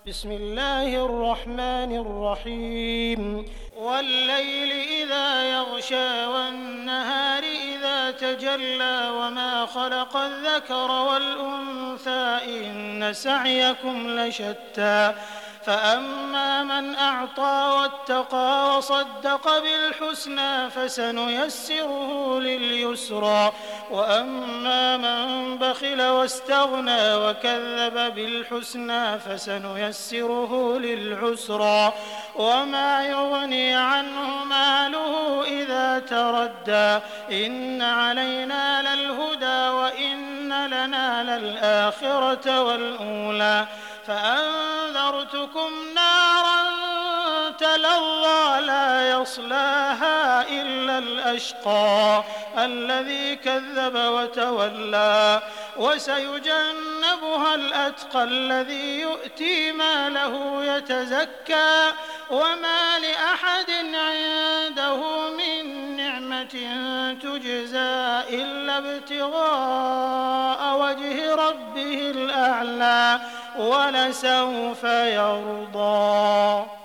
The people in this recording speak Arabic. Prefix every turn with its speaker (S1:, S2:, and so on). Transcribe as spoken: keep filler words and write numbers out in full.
S1: بسم الله الرحمن الرحيم والليل إذا يغشى والنهار إذا تجلى وما خلق الذكر والأنثى إن سعيكم لشتى فأما من أعطى واتقى وصدق بالحسنى فسنيسره لليسرى وأما من بخل واستغنى وكذب بالحسنى فسنيسره للعسرى وما يغني عنه ماله إذا تردى إن علينا للهدى وإن لنا للآخرة والأولى فأنذرتكم نارا تلظى لا يصلاها إلا الأشقى الذي كذب وتولى وسيجنبها الأتقى الذي يؤتي ماله يتزكى وما لأحد عنده من نعمة تجزى إلا ابتغاء وجه ربه الأعلى ولسوف يرضى.